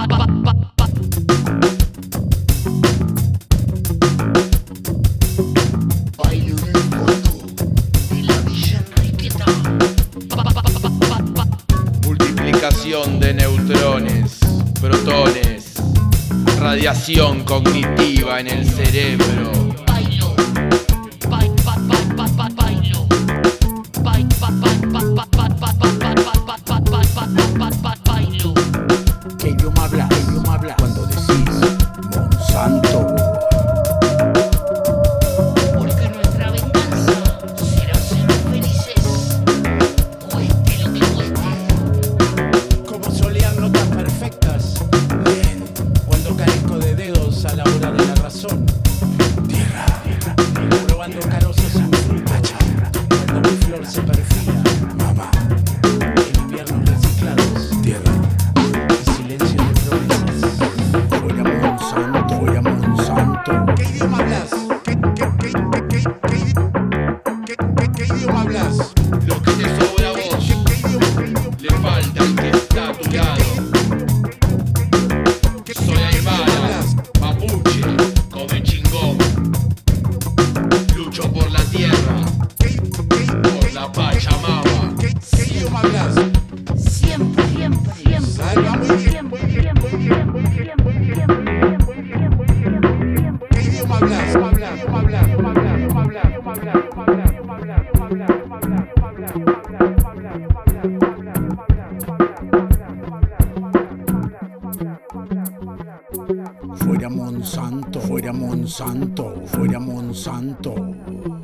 Bailo en el fondo de la Villa Enriqueta. Multiplicación de neutrones, protones, radiación cognitiva en el cerebro. Bailo, bailo, bailo. ¿Qué idioma hablas? ¿Qué idioma hablas? Cuando decís Monsanto. Porque nuestra venganza será ser felices, cueste lo que cueste. Como solían notas perfectas, bien, cuando carezco de dedos a la hora de la razón. Tierra, probando carozas sin fruto, cuando mi flor se perfila. Mamá, en inviernos reciclados. Tierra, en silencio de promesas. Fuera Monsanto, fuera Monsanto. ¿Qué idioma hablas? ¿Qué idioma hablas? Lo que te sobra a vos le falta al que está a tu lado. Soy aymara, mapuche, come chingón. Lucho por la tierra, por la Pachamama. ¿Qué idioma hablas? Siempre, siempre, siempre. Salva muy bien. ¿Qué idioma hablas? Fuera Monsanto, fuera Monsanto, fuera Monsanto.